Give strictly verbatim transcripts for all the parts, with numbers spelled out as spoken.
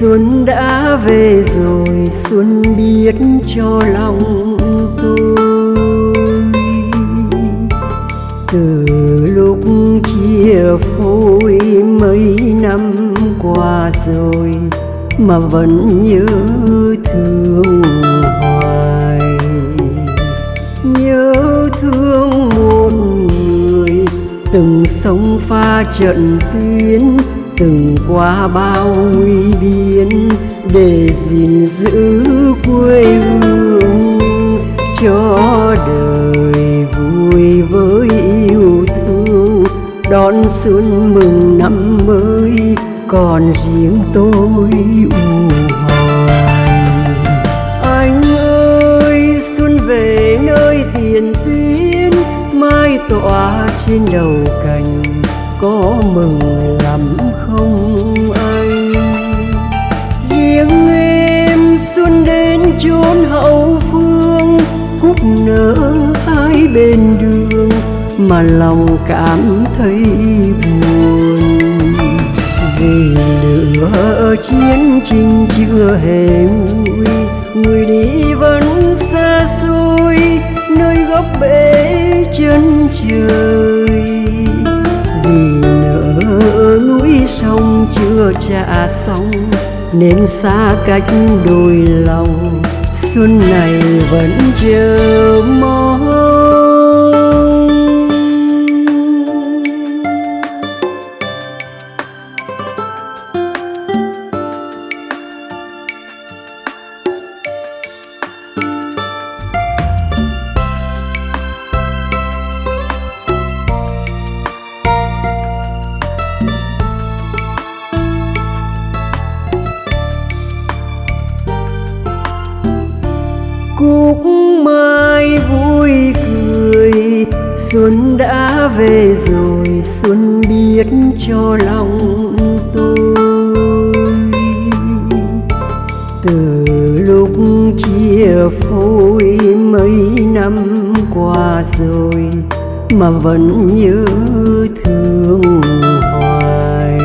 Xuân đã về rồi, xuân biết cho lòng tôi. Từ lúc chia phôi mấy năm qua rồi mà vẫn nhớ thương hoài. Nhớ thương một người từng sống pha trận tuyến, từng qua bao nguy biên để gìn giữ quê hương cho đời vui với yêu thương. Đón xuân mừng năm mới còn riêng tôi u hoài. Anh ơi xuân về nơi tiền tuyến, mai tỏa trên đầu cành, có mừng lắm không anh? Riêng em xuân đến chốn hậu phương, cúc nở hai bên đường mà lòng cảm thấy buồn. Vì lửa chiến tranh chưa hề nguôi, người đi vẫn xa xôi nơi góc bể chân trời. Vì nỡ núi sông chưa trả xong nên xa cách đôi lòng, xuân này vẫn chờ mong. Cúc mai vui cười, xuân đã về rồi, xuân biết cho lòng tôi. Từ lúc chia phôi mấy năm qua rồi mà vẫn nhớ thương hoài.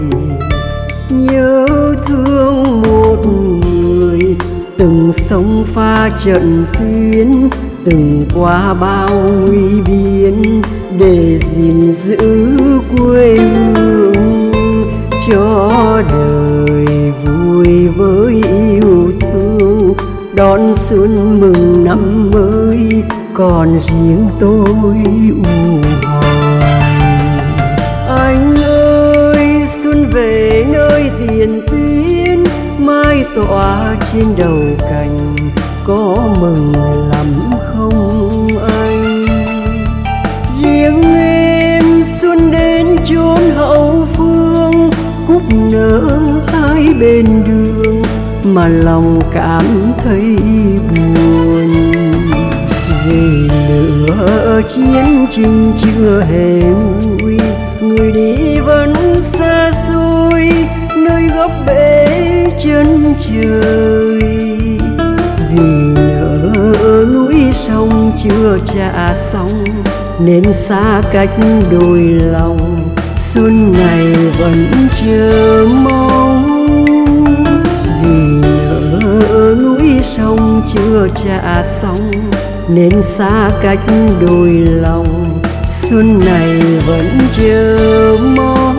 Nhớ thương một người từng sống pha trận tuyến, từng qua bao nguy biên để gìn giữ quê hương cho đời vui với yêu thương. Đón xuân mừng năm mới còn riêng tôi u hoài. Anh ơi xuân về nơi tiền tuyến, mai tỏa trên đầu cành, có mừng lắm không anh? Riêng em xuân đến chốn hậu phương, cúc nở hai bên đường mà lòng cảm thấy buồn. Vì lửa chiến tranh chưa hề nguôi, người đi vẫn xa xôi nơi góc bể chân trời. Vì nỡ núi sông chưa trả xong nên xa cách đôi lòng, xuân này vẫn chờ mong. Vì nỡ núi sông chưa trả xong nên xa cách đôi lòng, xuân này vẫn chờ mong.